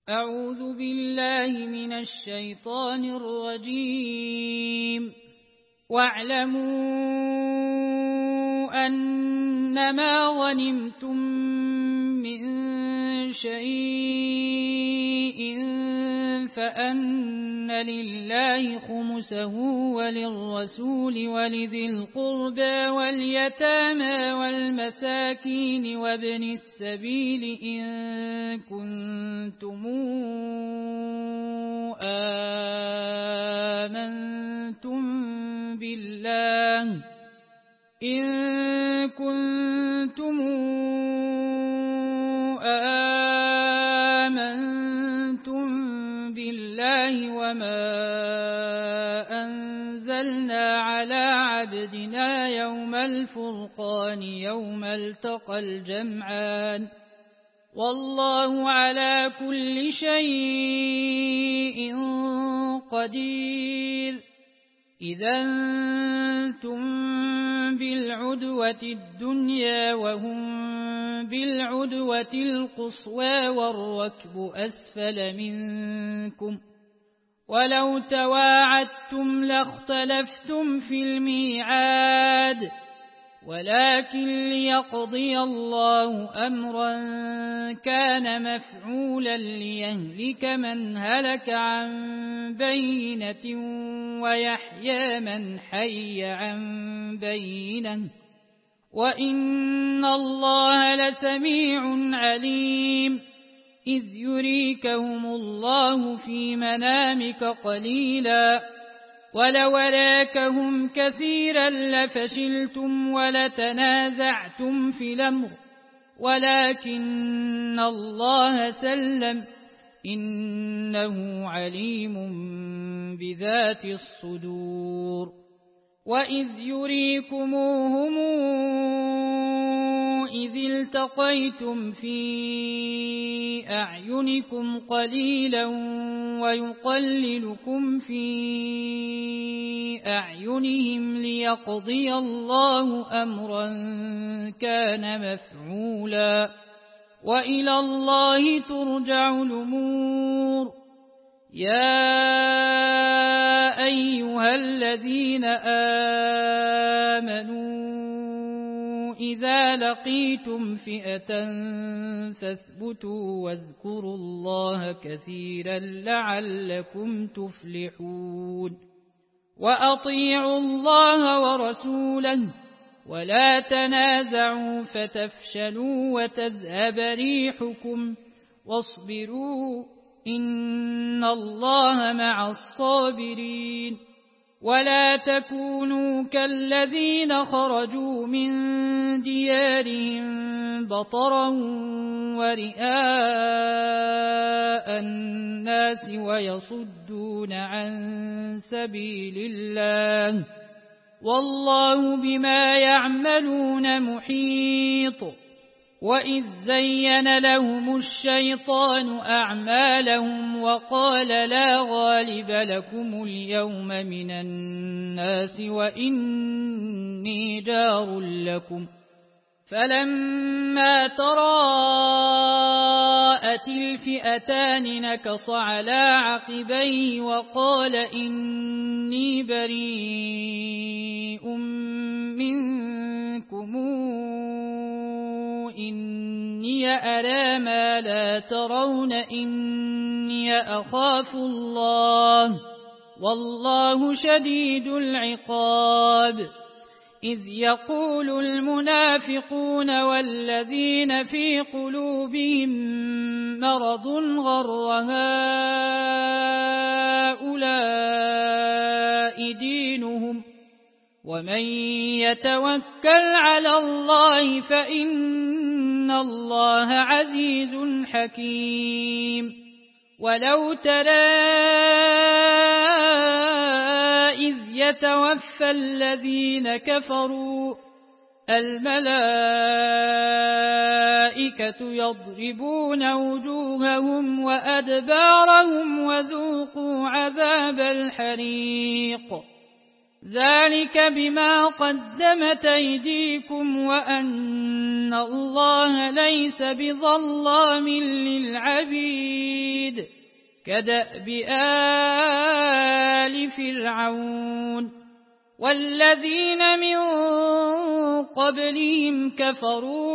أعوذ بالله من الشيطان الرجيم. واعلموا أنما غنمتم من شيء فأن لله خمسه وللرسول ولذي القربى واليتامى والمساكين وابن السبيل إن كنتم آمنتم بالله وما أنزلنا على عبدنا يوم الفرقان يوم التقى الجمعان والله على كل شيء قدير. إذا أنتم بالعدوة الدنيا وهم بالعدوة القصوى والركب أسفل منكم ولو تواعدتم لاختلفتم في الميعاد ولكن ليقضي الله أمرا كان مفعولا ليهلك من هلك عن بينة ويحيى من حي عن بينة وإن الله لسميع عليم. إذ يريكهم الله في منامك قليلا ولو أراكهم كثيرا لفشلتم ولتنازعتم في الأمر ولكن الله سلم إنه عليم بذات الصدور. وإذ يريكموهم إذ التقيتم في أعينكم قليلا ويقللكم في أعينهم ليقضي الله أمرا كان مفعولا وإلى الله ترجع الأمور. يا أيها الذين آمنوا إذا لقيتم فئة فاثبتوا واذكروا الله كثيرا لعلكم تفلحون. وأطيعوا الله ورسوله ولا تنازعوا فتفشلوا وتذهب ريحكم واصبروا إن الله مع الصابرين. ولا تكونوا كالذين خرجوا من ديارهم بطرا ورئاء الناس ويصدون عن سبيل الله والله بما يعملون محيط. وإذ زين لهم الشيطان أعمالهم وقال لا غالب لكم اليوم من الناس وإني جار لكم فلما تراءت الفئتان نكص على عقبيه وقال إني بريء منكم إني أرى ما لا ترون إني أخاف الله والله شديد العقاب. إذ يقول المنافقون والذين في قلوبهم مرض غر هؤلاء دينهم ومن يتوكل على الله فإن الله عزيز حكيم. ولو ترى إذ يتوفى الذين كفروا الملائكة يضربون وجوههم وأدبارهم وذوقوا عذاب الحريق ذلك بما قدمت أيديكم وأن الله ليس بظلام للعبيد. كدأب آل فرعون والذين من قبلهم كفروا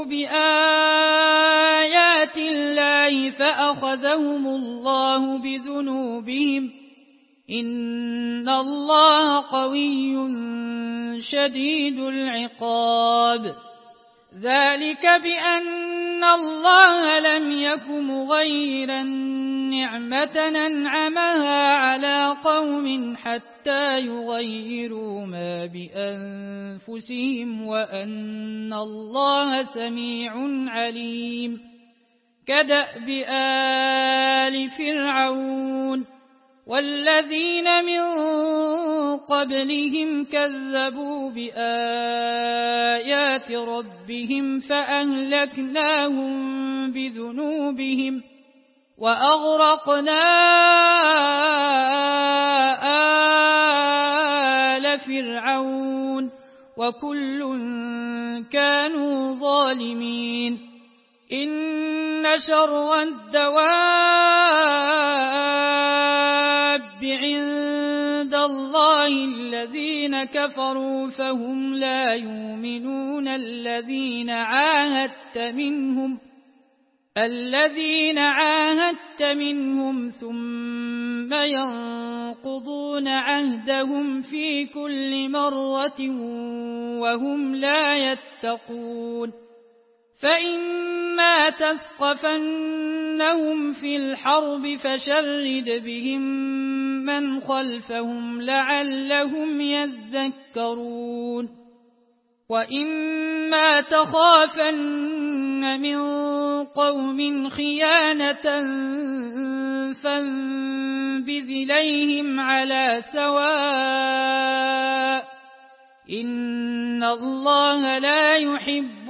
بآيات الله فأخذهم الله بذنوبهم إن الله قوي شديد العقاب ذلك بأن الله لم يك مغيرا نعمة أنعمها على قوم حتى يغيروا ما بأنفسهم وأن الله سميع عليم كدأب آل فرعون والذين من قبلهم كذبوا بآيات ربهم فأهلكناهم بذنوبهم وأغرقنا آل فرعون وكل كانوا ظالمين إن شر الدواب عند الله الذين كفروا فهم لا يؤمنون الذين عاهدت منهم ثم ينقضون عهدهم في كل مرة وهم لا يتقون فإما تثقفنهم في الحرب فشرد بهم من خلفهم لعلهم يذكرون وإما تخافن من قوم خيانة فانبذ إليهم على سواء إن الله لا يحب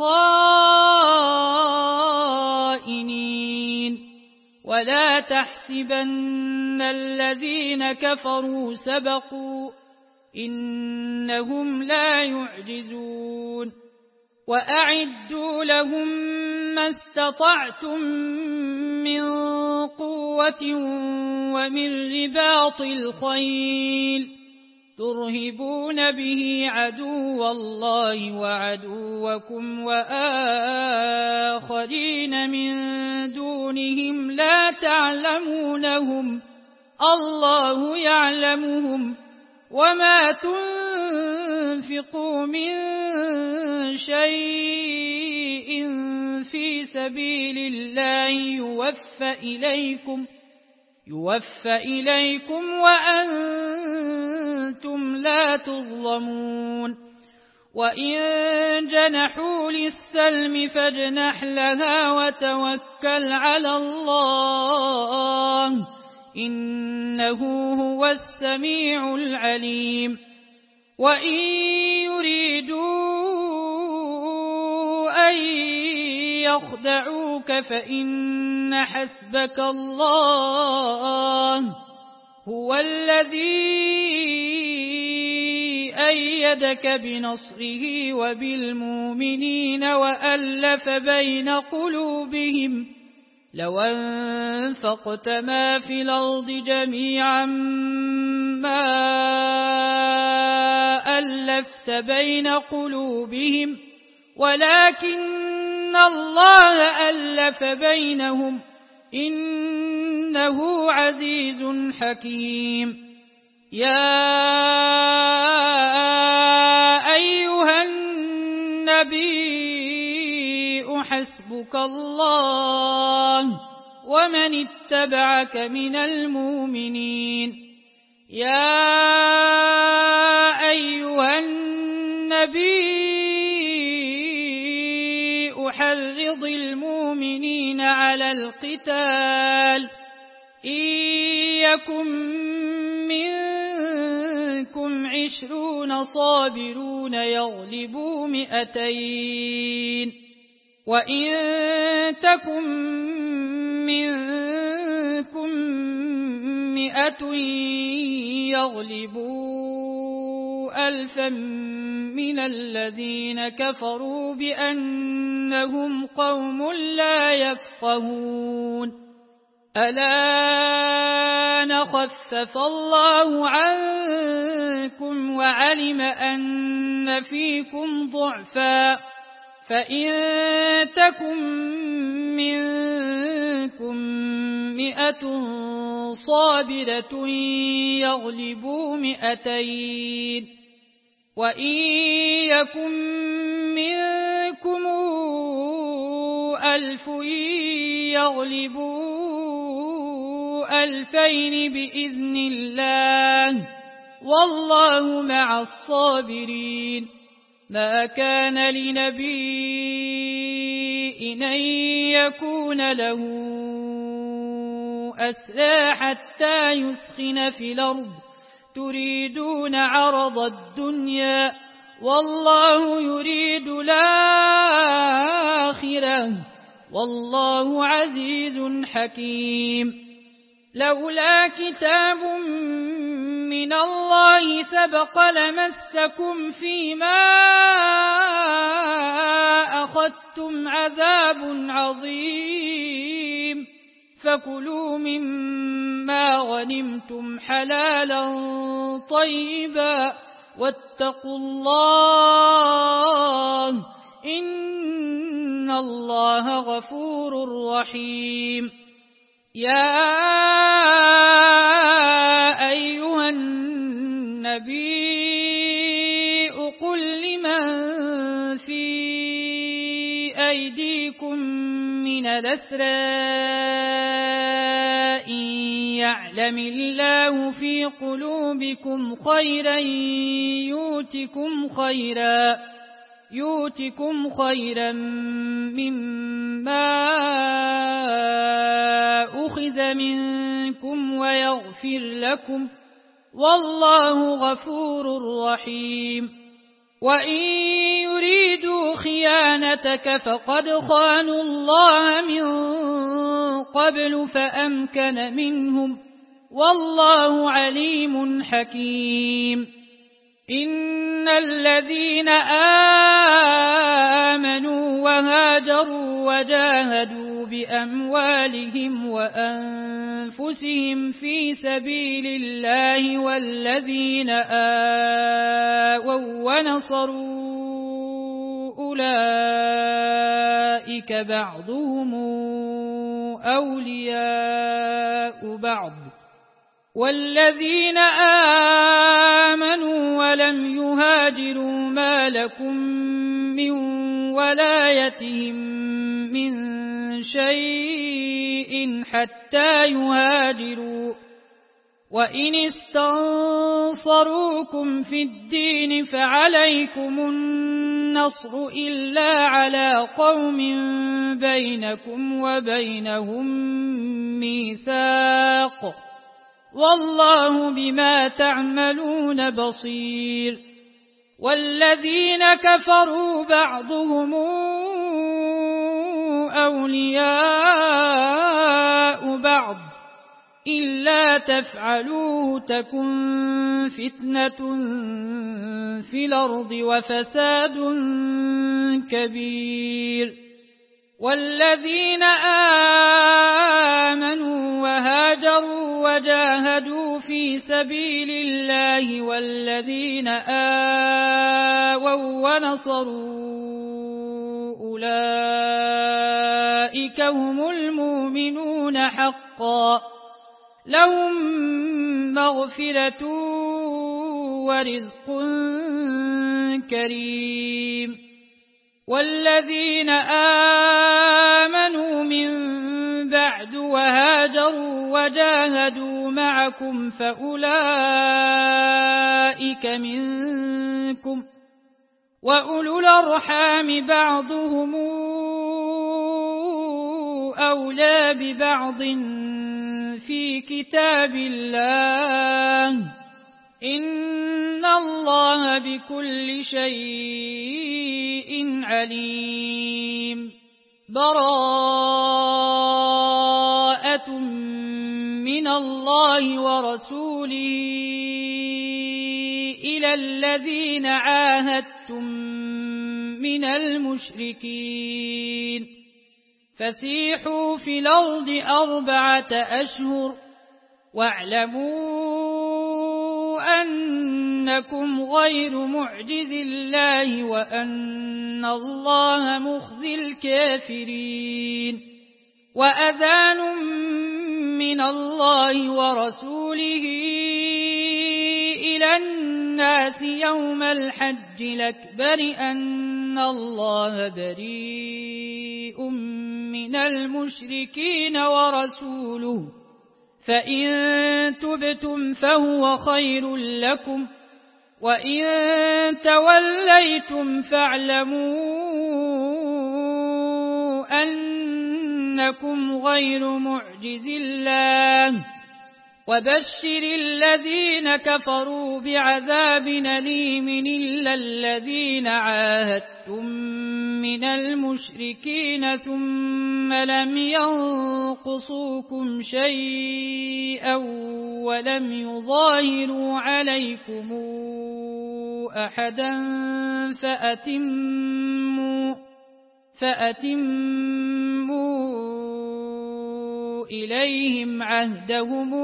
الخائنين ولا تحسبن الذين كفروا سبقوا إنهم لا يعجزون وأعدوا لهم ما استطعتم من قوة ومن رباط الخيل ترهبون به عدو الله وعدوكم وآخرين من دونهم لا تعلمونهم الله يعلمهم وما تنفقوا من شيء في سبيل الله يوفى إليكم وأنتم لا تظلمون وإن جنحوا للسلم فاجنح لها وتوكل على الله إنه هو السميع العليم وإن يريدوا أن يخدعوك فإن حسبك الله هو الذي أيدك بنصره وبالمؤمنين وألف بين قلوبهم لو أنفقت ما في الأرض جميعا ما ألفت بين قلوبهم ولكن الله ألف بينهم إنه عزيز حكيم يا أيها النبي حسبك الله ومن اتبعك من المؤمنين يا أيها النبي حرض المؤمنين على القتال إن يكن منكم 20 صابرون يغلبوا 200 وإن تكن منكم 100 يغلبوا 1000 من الذين كفروا بأنهم قوم لا يفقهون ألا خفف الله عنكم وعلم أن فيكم ضعفا فإن تكن منكم 100 صابرة يغلبوا 200 وإن يكن منكم 1000 يغلبوا 2000 بإذن الله والله مع الصابرين ما كان لنبي أن يكون له أسرى حتى يثخن في الأرض تريدون عرض الدنيا والله يريد الآخرة والله عزيز حكيم لولا كتاب من الله سبق لمسكم فيما أخذتم عذاب عظيم فكلوا مما غنمتم حلالا طيبا واتقوا الله إن الله غفور رحيم يا أيها النبي قل لمن في أيديكم من الأسرى إن يعلم الله في قلوبكم خيرا يؤتكم خيرا مما أخذ منكم ويغفر لكم والله غفور رحيم وإن يريدوا خيانتك فقد خانوا الله من قبل فأمكن منهم والله عليم حكيم إن الذين آمنوا وهاجروا وجاهدوا بأموالهم وأنفسهم في سبيل الله والذين آووا ونصروا أولئك بعضهم أولياء بعض والذين آمنوا ولم يهاجروا ما لكم من ولايتهم من شيء حتى يهاجروا وإن استنصروكم في الدين فعليكم النصر إلا على قوم بينكم وبينهم ميثاق والله بما تعملون بصير والذين كفروا بعضهم أولياء بعض إلا تفعلوه تكن فتنة في الأرض وفساد كبير والذين آمنوا وهاجروا وجاهدوا في سبيل الله والذين آووا ونصروا أولئك هم المؤمنون حقا لهم مغفرة ورزق كريم والذين آمنوا من بعد وهاجروا وجاهدوا معكم فأولئك منكم وأولو الأرحام بعضهم أولى ببعض في كتاب الله إن الله بكل شيء عليم براءة من الله ورسوله إلى الذين عاهدتم من المشركين فسيحوا في الأرض 4 أشهر واعلموا أنكم غير معجز الله وأن الله مخزي الكافرين. وأذان من الله ورسوله إلى الناس يوم الحج الأكبر أن الله بريء من المشركين ورسوله، فإن تبتم فهو خير لكم، وإن توليتم فاعلموا أنكم غير معجز الله. وبشر الذين كفروا بعذاب أليم إلا الذين عاهدتم من المشركين ثم لم ينقصوكم شيئا ولم يظاهروا عليكم أحدا فأتموا إليهم عهدهم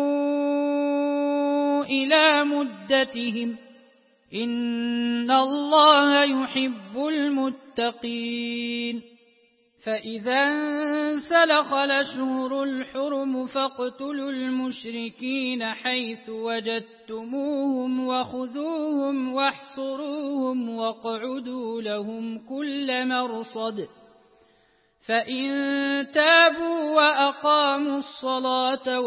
إلى مدتهم، إن الله يحب المتقين. فإذا انسلخ الأشهر الحرم فاقتلوا المشركين حيث وجدتموهم وخذوهم واحصروهم واقعدوا لهم كل مرصد، فإن تابوا وأقاموا الصلاة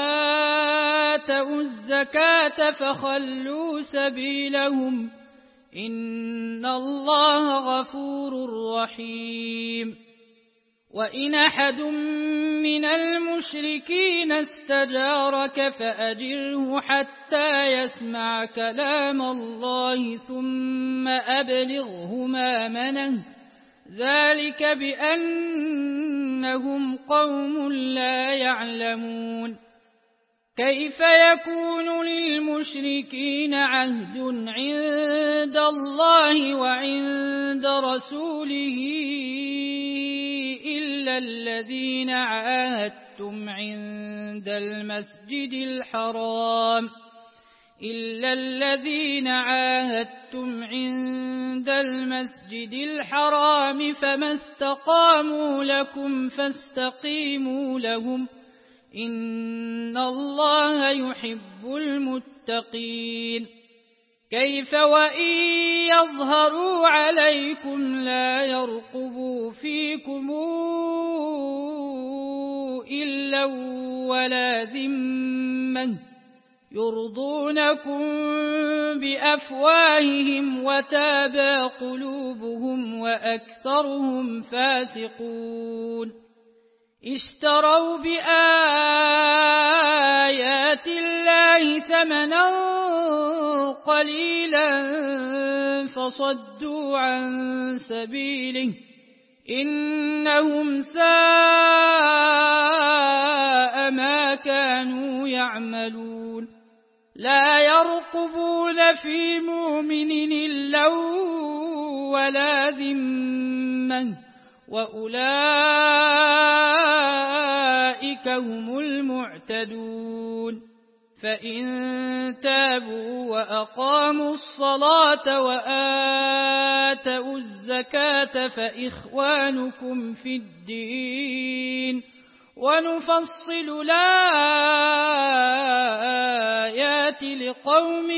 وآتوا الزكاة فخلوا سبيلهم، إن الله غفور رحيم. وإن أحد من المشركين استجارك فأجره حتى يسمع كلام الله ثم أبلغه مأمنه، ذلك بأنهم قوم لا يعلمون. كيف يكون للمشركين عهد عند الله وعند رسوله إلا الذين عاهدتم عند المسجد الحرام فما استقاموا لكم فاستقيموا لهم، إن الله يحب المتقين. كيف وإن يظهروا عليكم لا يرقبوا فيكم إلا ولا ذمة، يرضونكم بأفواههم وتابى قلوبهم وأكثرهم فاسقون. اشتروا بآيات الله ثمنا قليلا فصدوا عن سبيله، إنهم ساء ما كانوا يعملون. لا يرقبون في مؤمن إلا ولا ذمة، وأولئك هم المعتدون. فإن تابوا وأقاموا الصلاة وآتوا الزكاة فإخوانكم في الدين، ونفصل الآيات لقوم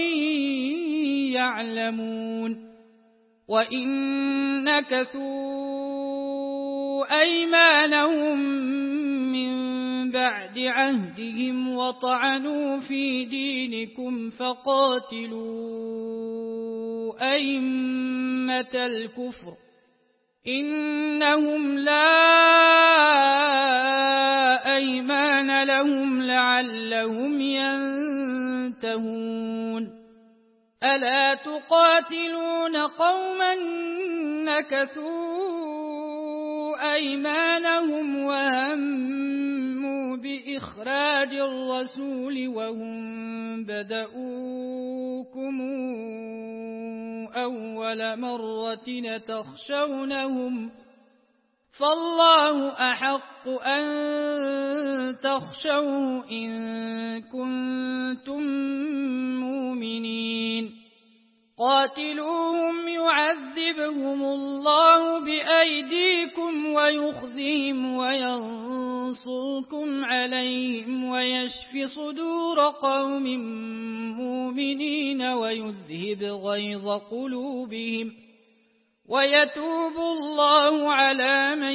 يعلمون. وإن نكثوا أيمانهم من بعد عهدهم وطعنوا في دينكم فقاتلوا أئمة الكفر، إنهم لا أيمان لهم لعلهم ينتهون. ألا تقاتلون قوما نكثوا أيمانهم وهموا بإخراج الرسول وهم بدؤوكم أول مرة تخشونهم فالله أحق أن تخشوه إن كنتم مؤمنين قاتلوهم يعذبهم الله بأيديكم ويخزهم وينصركم عليهم ويشف صدور قوم مؤمنين ويذهب غيظ قلوبهم ويتوب الله على من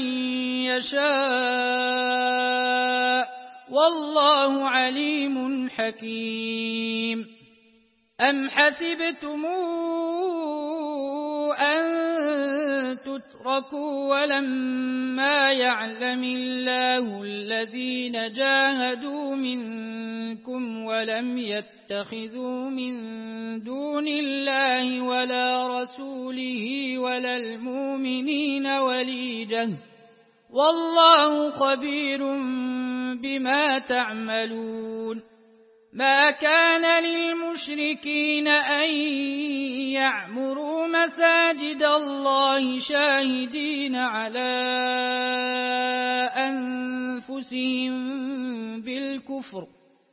يشاء والله عليم حكيم أم حسبتم أن تتركوا ولما يعلم الله الذين جاهدوا منكم ولم يتخذوا من دون الله ولا رسوله ولا المؤمنين وليجة والله خبير بما تعملون ما كان للمشركين أن يعمروا مساجد الله شاهدين على أنفسهم بالكفر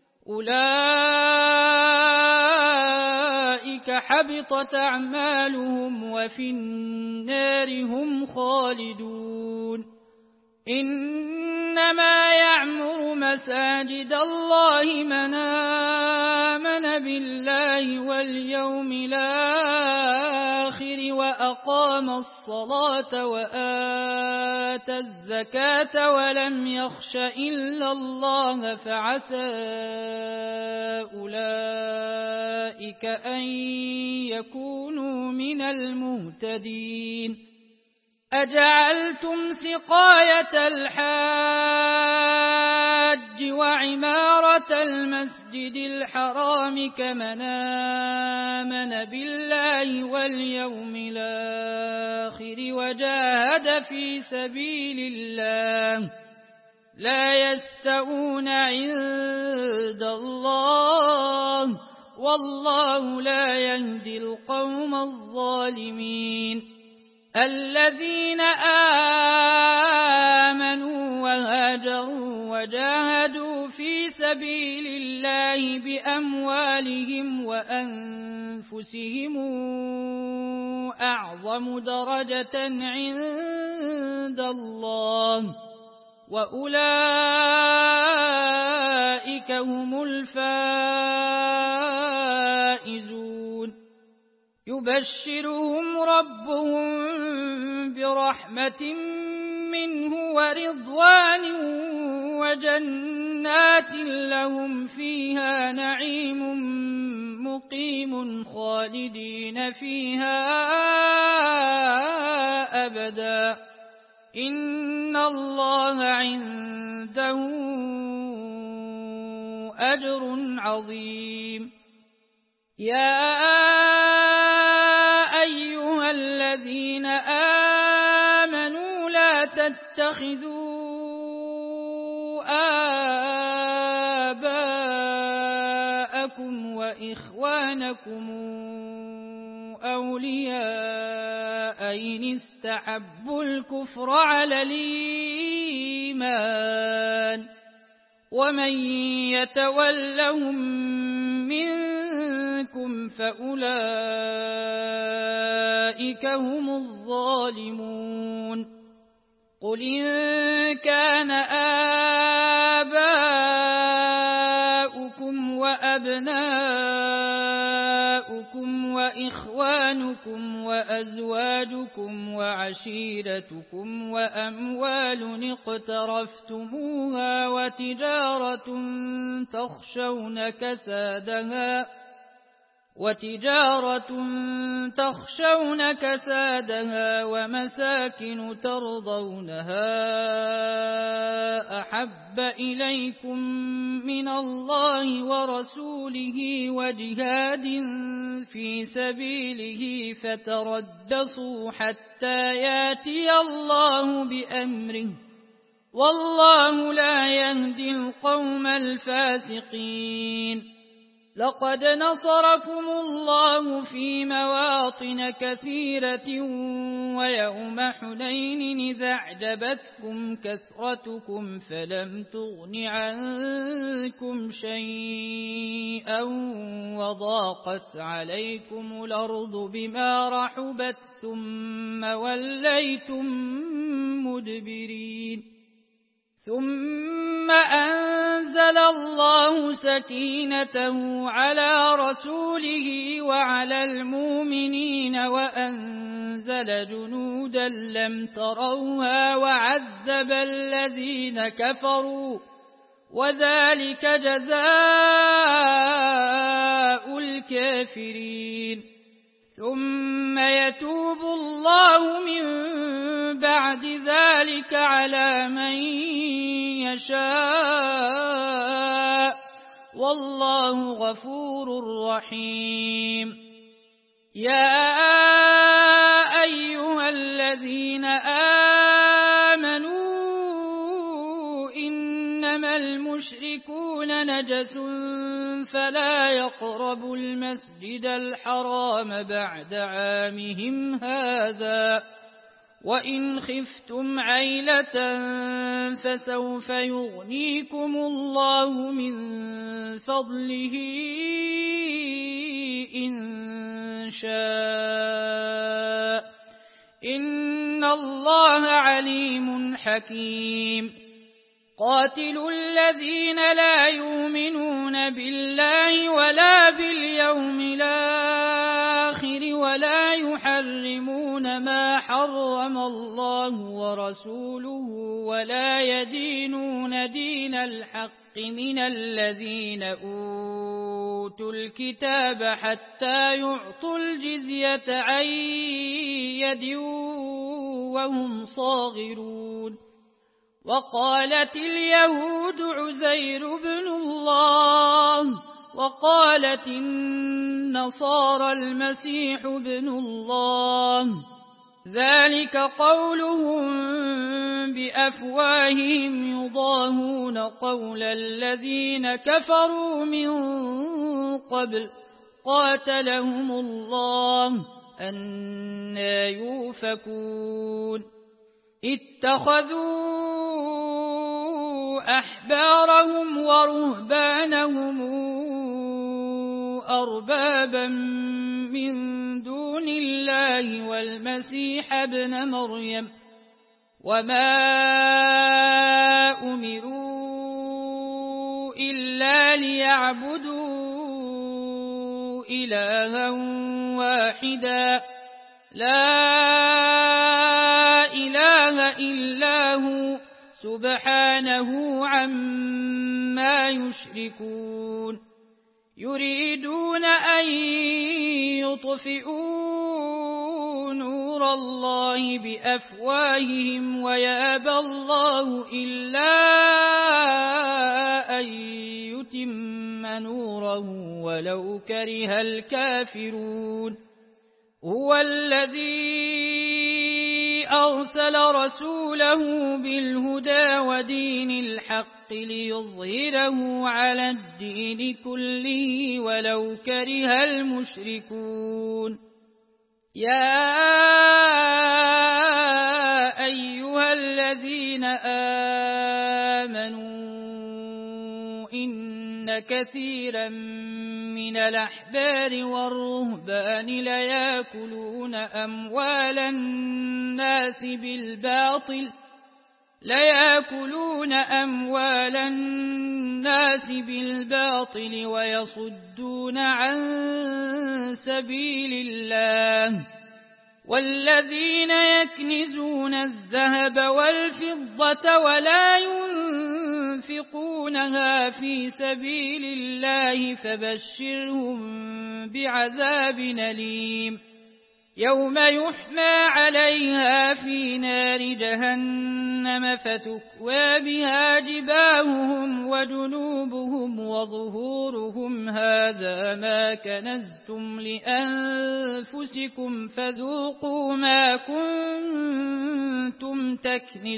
أولئك حبطت أعمالهم وفي النار هم خالدون إنما يعمر مساجد الله من آمن بالله واليوم الآخر وأقام الصلاة وآتى الزكاة ولم يخش إلا الله فعسى أولئك أن يكونوا من المهتدين أجعلتم سقاية الحاج وعمارة المسجد الحرام كمن آمن بالله واليوم الآخر وجاهد في سبيل الله لا يستوون عند الله والله لا يهدي القوم الظالمين الذين آمنوا وهاجروا وجاهدوا في سبيل الله بأموالهم وأنفسهم أعظم درجة عند الله وأولئك هم الفائزون يبشرهم ربهم برحمة منه ورضوان وجنات لهم فيها نعيم مقيم خالدين فيها أبدا إن الله عنده أجر عظيم يا أيها الذين آمنوا لا تتخذوا آباءكم وإخوانكم أولياء إن استحبوا الكفر على الإيمان ومن يتولهم منكم فأولئك هم الظالمون قل إن كان آباؤكم وأبناؤكم وإخوانكم وأزواجكم وعشيرتكم وأموال اقترفتموها وتجارة تخشون كسادها ومساكن ترضونها أحب إليكم من الله ورسوله وجهاد في سبيله فتربصوا حتى ياتي الله بأمره والله لا يهدي القوم الفاسقين لقد نصركم الله في مواطن كثيرة ويوم حنين إذ أعجبتكم كثرتكم فلم تغن عنكم شيئا وضاقت عليكم الأرض بما رحبت ثم وليتم مدبرين ثم أنزل الله سكينته على رسوله وعلى المؤمنين وأنزل جنودا لم تروها وعذب الذين كفروا وذلك جزاء الكافرين ثم يتوب الله من بعد ذلك على من يشاء والله غفور رحيم يا أيها الذين آمنوا إنما المشركون نجس فلا يقربوا المسجد الحرام بعد عامهم هذا وإن خفتم عيلة فسوف يغنيكم الله من فضله إن شاء إن الله عليم حكيم قاتلوا الذين لا يؤمنون بالله ولا باليوم الآخر ولا يحرمون ما حرم الله ورسوله ولا يدينون دين الحق من الذين أوتوا الكتاب حتى يعطوا الجزية عن يد وهم صاغرون وقالت اليهود عزير بن الله وقالت النصارى المسيح بن الله ذلك قولهم بأفواههم يضاهون قول الذين كفروا من قبل قاتلهم الله أنى يؤفكون اتخذوا أحبارهم ورهبانهم أربابا من دون الله والمسيح ابن مريم وما أمروا إلا ليعبدوا إلها واحدا لا إله إلا هو سبحانه عما يشركون يريدون أن يطفئوا نور الله بأفواههم ويأبى الله إلا أن يتم نوره ولو كره الكافرون هو الذي أرسل رسوله بالهدى ودين الحق ليظهره على الدين كله ولو كره المشركون يا أيها الذين آمنوا إن كثيرا من الأحبار والرهبان ليأكلون أموال الناس بالباطل ويصدون عن سبيل الله والذين يكنزون الذهب والفضة ولا ينفقونها في سبيل الله فبشرهم بعذاب أليم يوم يحمى عليها في نار جهنم فتكوى بها جباههم وجنوبهم وظهورهم هذا ما كنزتم لأنفسكم فذوقوا ما كنتم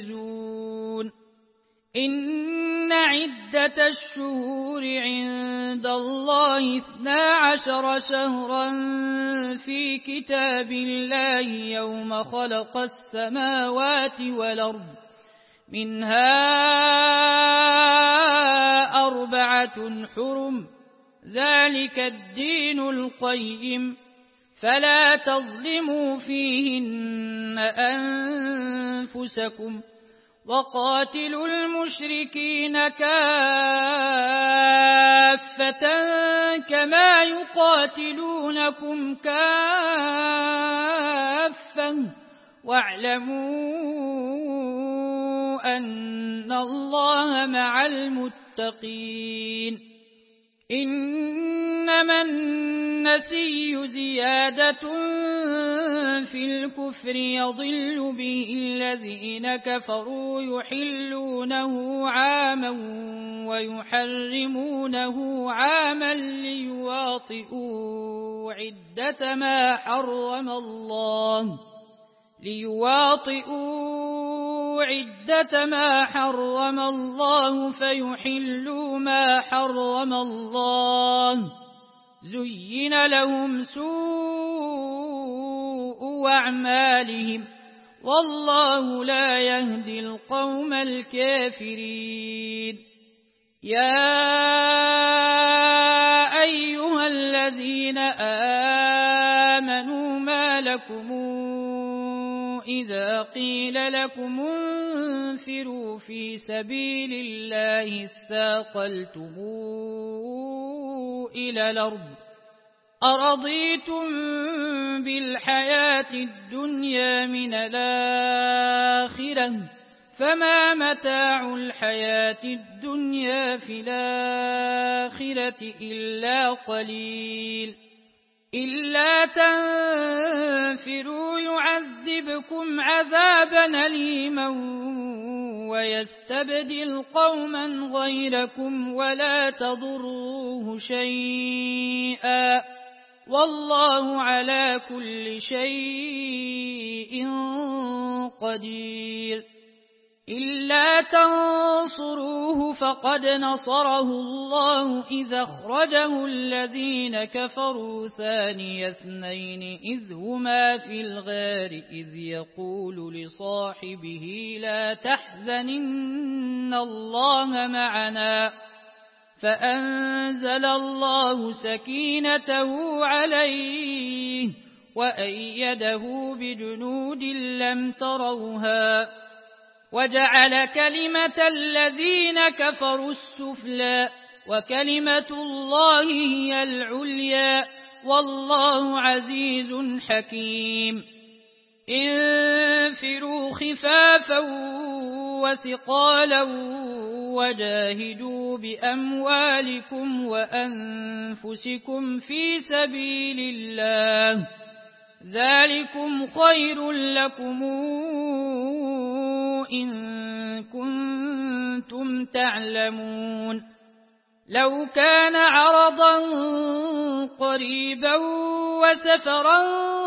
تكنزون إن عدة الشهور عند عند الله 12 شهرا في كتاب الله يوم خلق السماوات والأرض منها 4 حرم ذلك الدين القيم فلا تظلموا فيهن أنفسكم وقاتلوا المشركين كافة كما يقاتلونكم كافة واعلموا أن الله مع المتقين إنما النسي زيادة في الكفر يضل به الذين كفروا يحلونه عاما ويحرمونه عاما ليواطئوا عدة ما حرم الله فيحلوا ما حرم الله زين لهم سوء أعمالهم والله لا يهدي القوم الكافرين يا أيها الذين آمنوا ما لكم إذا قيل لكم انفروا في سبيل الله اثاقلتم إلى الأرض أرضيتم بالحياة الدنيا من الآخرة فما متاع الحياة الدنيا في الآخرة إلا قليل إلا تنفروا يعذبكم عذابا أليما ويستبدل قوما غيركم ولا تضروه شيئا والله على كل شيء قدير إلا تنصروه فقد نصره الله إذا أخرجه الذين كفروا ثاني اثنين إذ هما في الغار إذ يقول لصاحبه لا تحزن إن الله معنا فأنزل الله سكينته عليه وأيده بجنود لم تروها وجعل كلمة الذين كفروا السفلى وكلمة الله هي العليا والله عزيز حكيم انفروا خفافا وثقالا وجاهدوا بأموالكم وأنفسكم في سبيل الله ذلكم خير لكم إن كنتم تعلمون لو كان عرضا قريبا وسفرا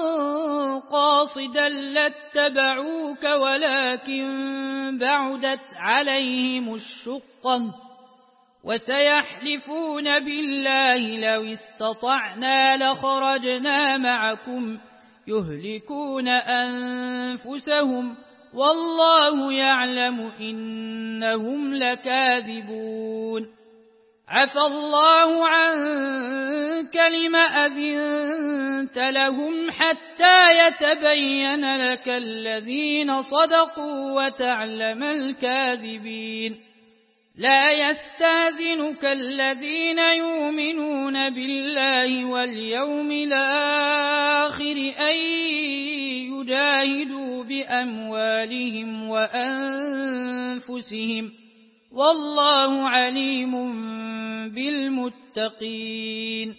قاصدا لاتبعوك ولكن بعدت عليهم الشقة وسيحلفون بالله لو استطعنا لخرجنا معكم يهلكون أنفسهم والله يعلم إنهم لكاذبون عفى الله عنك لم أذنت لهم حتى يتبين لك الذين صدقوا وتعلم الكاذبين لا يستأذنك الذين يؤمنون بالله واليوم الآخر أن يجاهدوا بأموالهم وأنفسهم والله عليم بالمتقين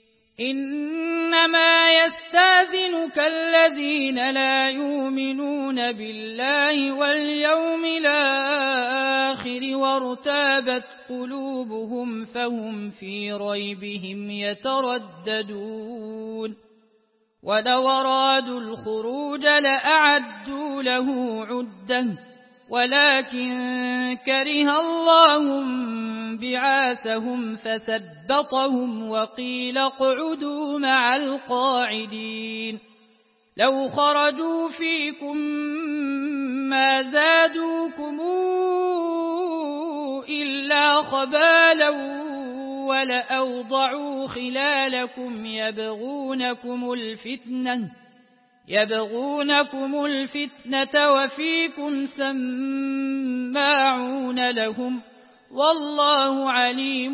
إنما يستأذنك الذين لا يؤمنون بالله واليوم الآخر وارتابت قلوبهم فهم في ريبهم يترددون ولو أرادوا الخروج لأعدوا له عدة ولكن كره الله بعاثهم فثبطهم وقيل اقعدوا مع القاعدين لو خرجوا فيكم ما زادوكم إلا خبالا ولأوضعوا خلالكم يبغونكم الفتنة وفيكم سماعون لهم والله عليم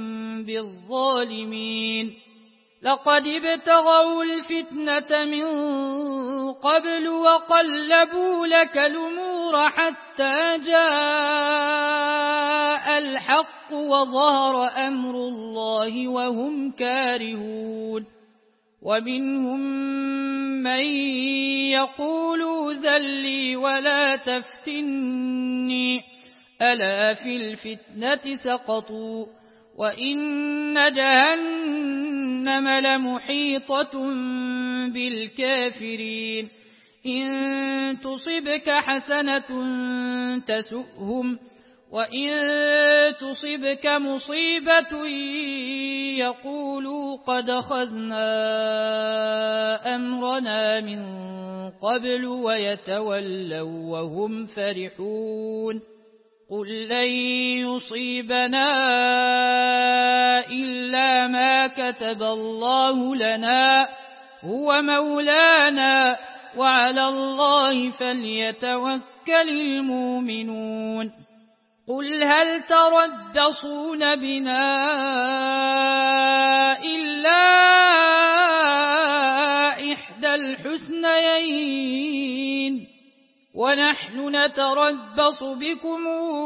بالظالمين لقد ابتغوا الفتنة من قبل وقلبوا لك الأمور حتى جاء الحق وظهر أمر الله وهم كارهون ومنهم من يقول ذلي ولا تفتني ألا في الفتنة سقطوا وإن جهنم لمحيطة بالكافرين إن تصبك حسنة تسؤهم وإن تصبك مصيبة يقولوا قد أخذنا أمرنا من قبل ويتولوا وهم فرحون قل لن يصيبنا إلا ما كتب الله لنا هو مولانا وعلى الله فليتوكل المؤمنون قل هل تربصون بنا إلا إحدى الحسنيين ونحن نتربص بكم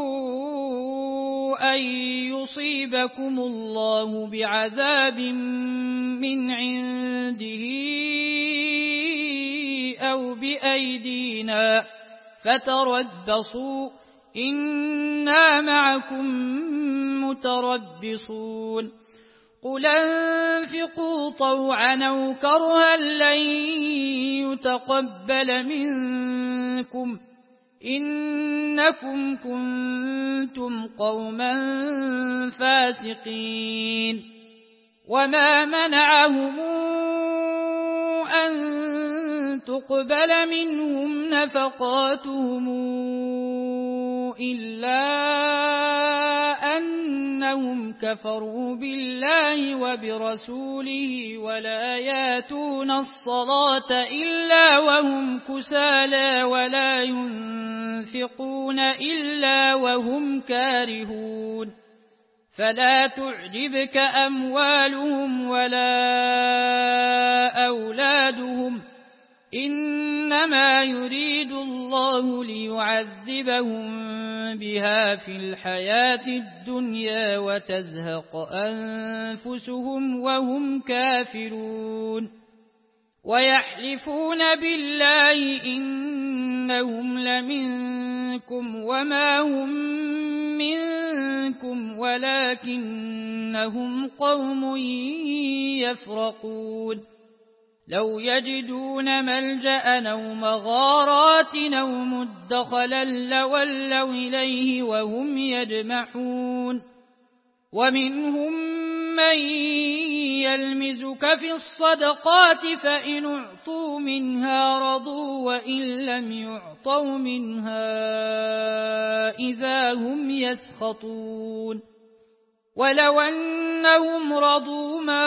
أن يصيبكم الله بعذاب من عنده أو بأيدينا فتربصوا إنا معكم متربصون قل انفقوا طوعا أو كرها لن يتقبل منكم إنكم كنتم قوما فاسقين وما منعهم أن تقبل منهم نفقاتهم إلا أنهم كفروا بالله وبرسوله ولا ياتون الصلاة إلا وهم كسالى ولا ينفقون إلا وهم كارهون فلا تعجبك أموالهم ولا أولادهم إنما يريد الله ليعذبهم بها في الحياة الدنيا وتزهق أنفسهم وهم كافرون ويحلفون بالله إنهم لمنكم وما هم منكم ولكنهم قوم يفرقون لو يجدون ملجأ أو مغارات أو مدخلا لولوا إليه وهم يجمحون ومنهم من يلمزك في الصدقات فإن أعطوا منها رضوا وإن لم يعطوا منها إذا هم يسخطون ولو أنهم رضوا ما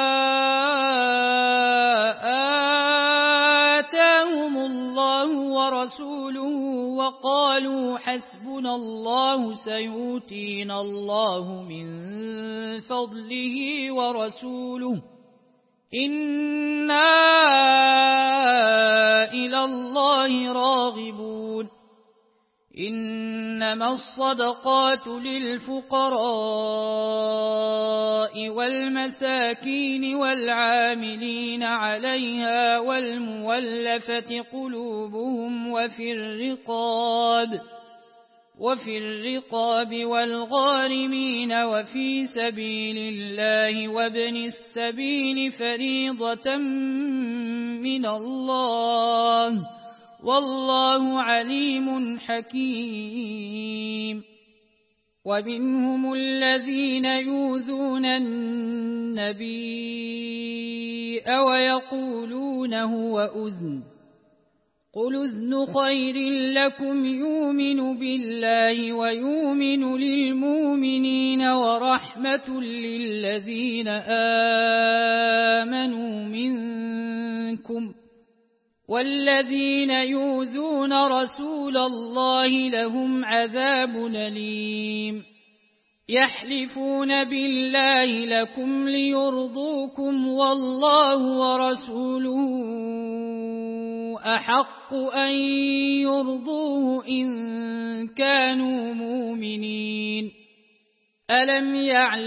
آتاهم الله ورسوله وقالوا حسبنا الله سيؤتينا الله من فضله ورسوله إنا إلى الله راغبون إنما الصدقات للفقراء والمساكين والعاملين عليها والمولفة قلوبهم وفي الرقاب والغارمين وفي سبيل الله وابن السبيل فريضة من الله والله عليم حكيم ومنهم الذين يؤذون النبي ويقولون هو أذن قل أذن خير لكم يؤمن بالله ويؤمن للمؤمنين ورحمة للذين آمنوا منكم والذين يؤذون رسول الله لهم عذاب أليم يحلفون بالله لكم ليرضوكم والله ورسوله أحق أن يرضوه إن كانوا مؤمنين ألم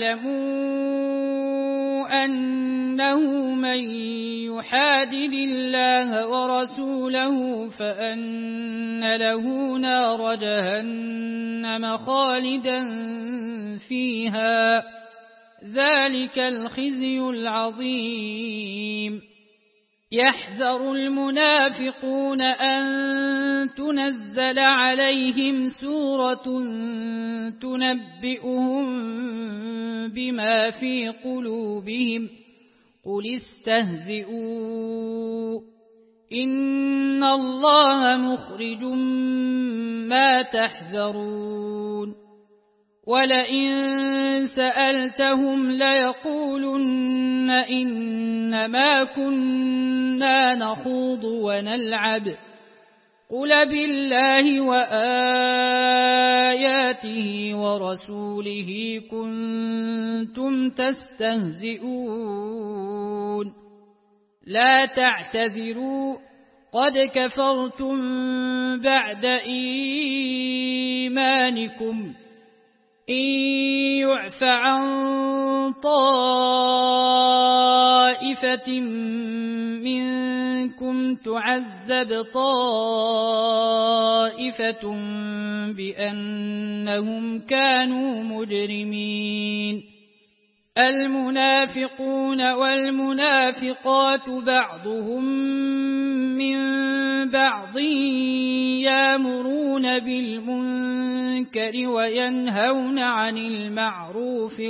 يعلموا أنه من يحادد الله ورسوله فأن له نار جهنم خالدا فيها ذلك الخزي العظيم يحذر المنافقون أن تنزل عليهم سورة تنبئهم بما في قلوبهم قل استهزئوا إن الله مخرج ما تحذرون ولئن سألتهم ليقولن إنما كنا نخوض ونلعب قل بالله وآياته ورسوله كنتم تستهزئون لا تعتذروا قد كفرتم بعد إيمانكم إن يعف عن طائفة منكم تعذب طائفة بأنهم كانوا مجرمين المنافقون والمنافقات بعضهم من بعض يأمرون بالمنكر وينهون عن المعروف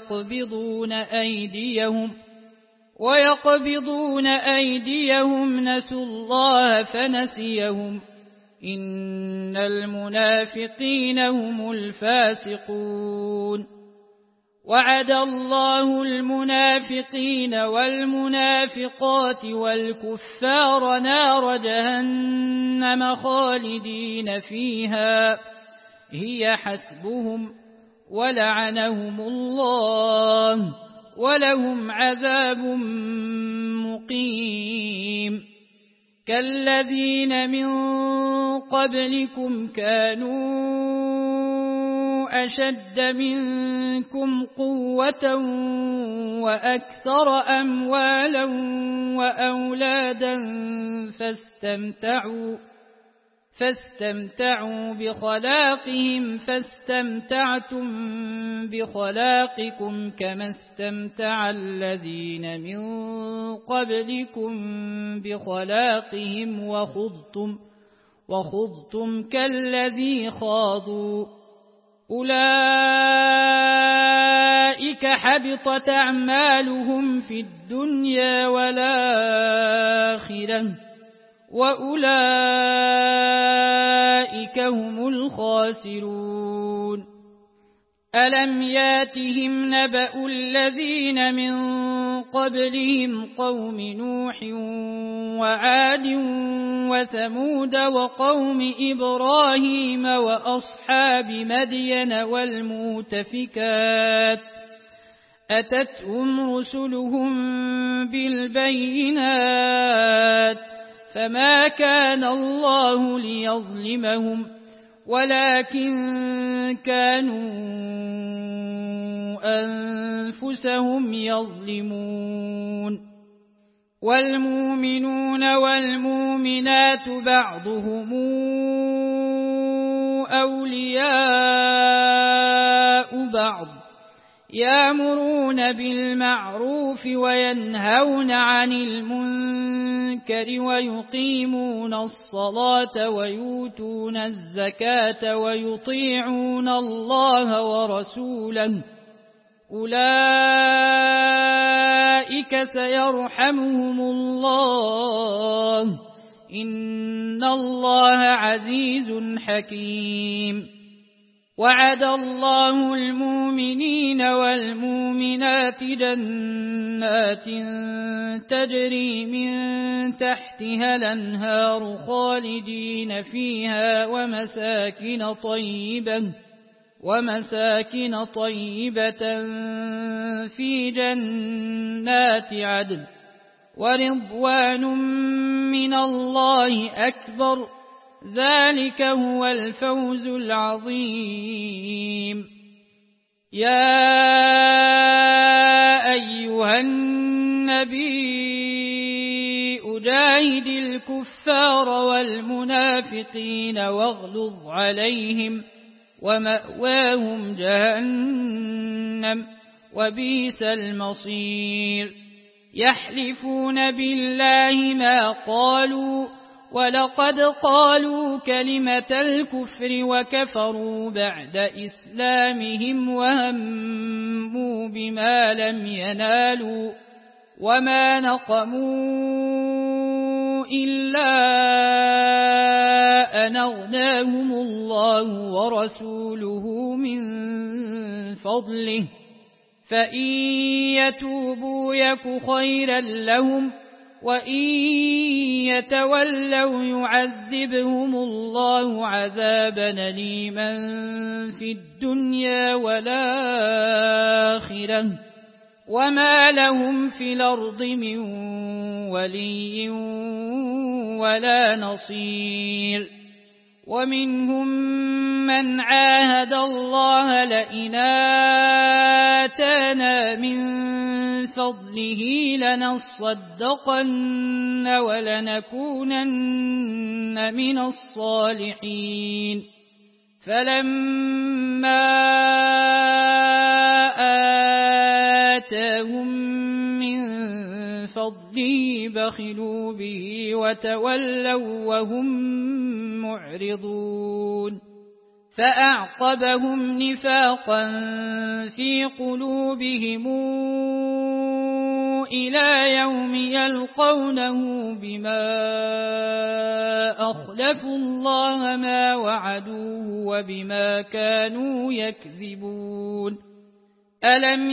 ويقبضون أيديهم نسوا الله فنسيهم إن المنافقين هم الفاسقون وعد الله المنافقين والمنافقات والكفار نار جهنم خالدين فيها هي حسبهم ولعنهم الله ولهم عذاب مقيم كالذين من قبلكم كانوا أشد منكم قوة وأكثر أموالا وأولادا فاستمتعوا بخلاقهم فاستمتعتم بخلاقكم كما استمتع الذين من قبلكم بخلاقهم وخضتم كالذي خاضوا أولئك حبطت أعمالهم في الدنيا والآخرة وأولئك هم الخاسرون ألم ياتهم نبأ الذين من قبلهم قوم نوح وعاد وثمود وقوم إبراهيم وأصحاب مدين والمؤتفكات أتتهم رسلهم بالبينات فما كان الله ليظلمهم ولكن كانوا أنفسهم يظلمون والمؤمنون والمؤمنات بعضهم أولياء بعض يأمرون بالمعروف وينهون عن المنكر ويقيمون الصلاة ويؤتون الزكاة ويطيعون الله ورسوله أولئك سيرحمهم الله إن الله عزيز حكيم وعد الله المؤمنين والمؤمنات جنات تجري من تحتها الأنهار خالدين فيها ومساكن طيبة في جنات عدن ورضوان من الله أكبر ذلك هو الفوز العظيم يا أيها النبي أجاهد الكفار والمنافقين واغلظ عليهم ومأواهم جهنم وبئس المصير يحلفون بالله ما قالوا ولقد قالوا كلمة الكفر وكفروا بعد إسلامهم وهموا بما لم ينالوا وما نقموا إلا أن أغناهم الله ورسوله من فضله فإن يتوبوا يك خيرا لهم وإن يتولوا يعذبهم الله عذابا أليما في الدنيا والآخرة وما لهم في الأرض من ولي ولا نصير ومنهم من عاهد الله لئن آتانا من فضله لنصدقن ولنكونن من الصالحين فلما آتاهم من فضله بخلوا به وتولوا وهم معرضون فأعقبهم نفاقا في قلوبهم إلى يوم يلقونه بما أخلفوا الله ما وعدوه وبما كانوا يكذبون ألم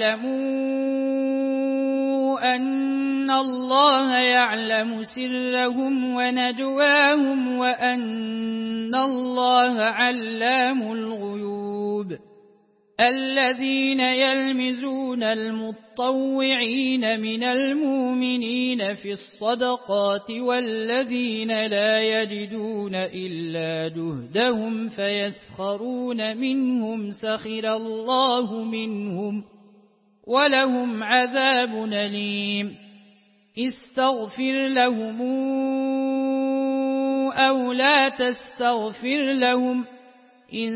يعلموا أن الله يعلم سرهم ونجواهم وأن الله علام الغيوب الذين يلمزون المطوعين من المؤمنين في الصدقات والذين لا يجدون إلا جهدهم فيسخرون منهم سخر الله منهم ولهم عذاب أليم استغفر لهم أو لا تستغفر لهم إن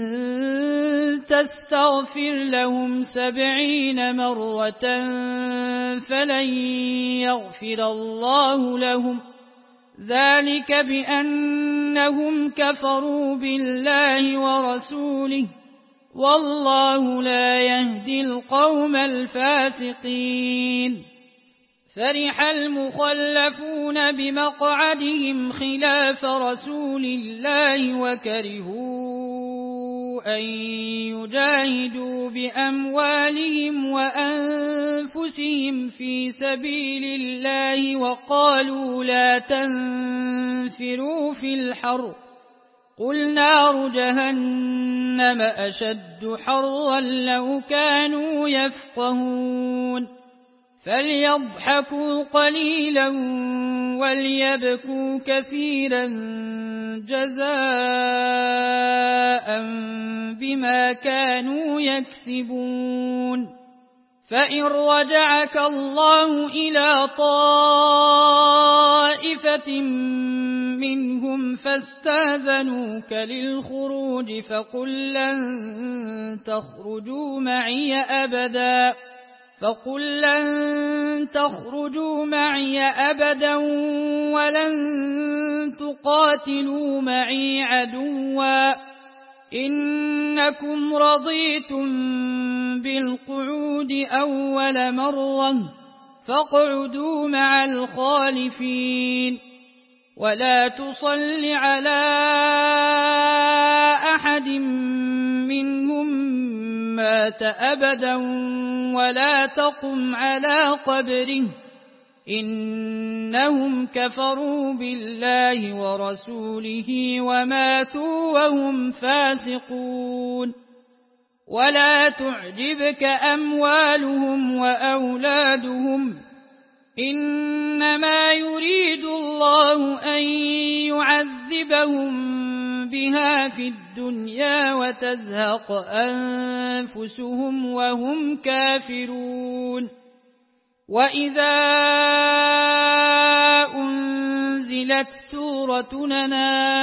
تستغفر لهم 70 مرة فلن يغفر الله لهم ذلك بأنهم كفروا بالله ورسوله والله لا يهدي القوم الفاسقين فرح المخلفون بمقعدهم خلاف رسول الله وكرهوا أن يجاهدوا بأموالهم وأنفسهم في سبيل الله وقالوا لا تنفروا في الحر قل نار جهنم أشد حرا لو كانوا يفقهون فليضحكوا قليلا وليبكوا كثيرا جزاء بما كانوا يكسبون فإن رجعك الله إلى طائفة منهم فاستاذنوك للخروج فقل لن تخرجوا معي أبدا ولن تقاتلوا معي عدوا إنكم رضيتم بالقعود أول مرة فاقعدوا مع الخالفين ولا تصل على أحد منهم مات أبدا ولا تقم على قبره إنهم كفروا بالله ورسوله وماتوا وهم فاسقون ولا تعجبك أموالهم وأولادهم إنما يريد الله أن يعذبهم بها في الدنيا وتزهق أنفسهم وهم كافرون وإذا أنزلت سورة أن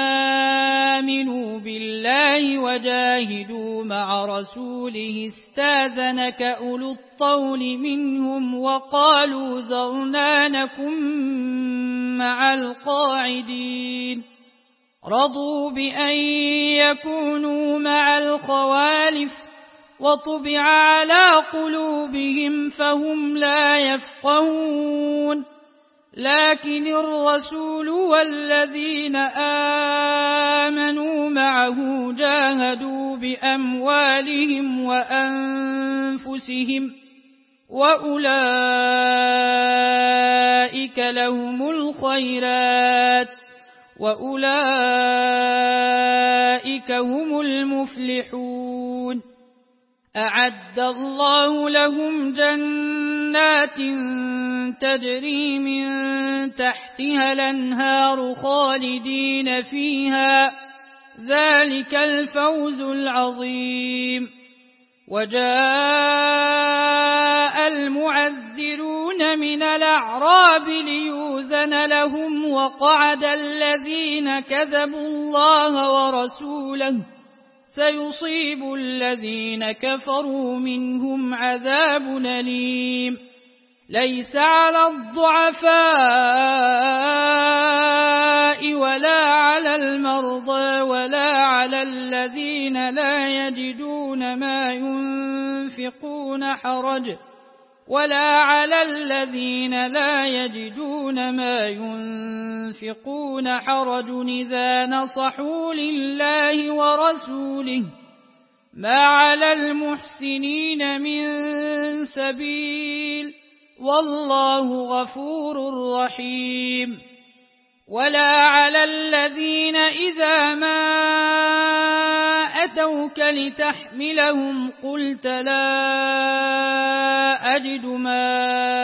آمنوا بالله وجاهدوا مع رسوله استاذنك أولو الطول منهم وقالوا ذرنا نكن مع القاعدين رضوا بأن يكونوا مع الخوالف وطبع على قلوبهم فهم لا يفقهون لكن الرسول والذين آمنوا معه جاهدوا بأموالهم وأنفسهم وأولئك لهم الخيرات وأولئك هم المفلحون أعد الله لهم جنات تجري من تحتها الأنهار خالدين فيها ذلك الفوز العظيم وجاء المعذرون من الأعراب ليؤذن لهم وقعد الذين كذبوا الله ورسوله سيصيب الذين كفروا منهم عذاب أليم ليس على الضعفاء ولا على المرضى ولا على الذين لا يجدون ما ينفقون حرج إذا نصحوا لله ورسوله ما على المحسنين من سبيل والله غفور رحيم ولا على الذين إذا ما أتوك لتحملهم قلت لا أجد ما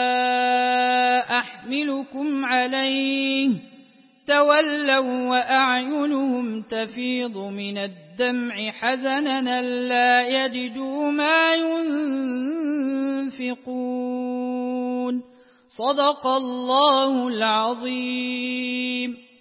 أحملكم عليه تولوا وأعينهم تفيض من الدمع حزنا لا يجدوا ما ينفقون صدق الله العظيم.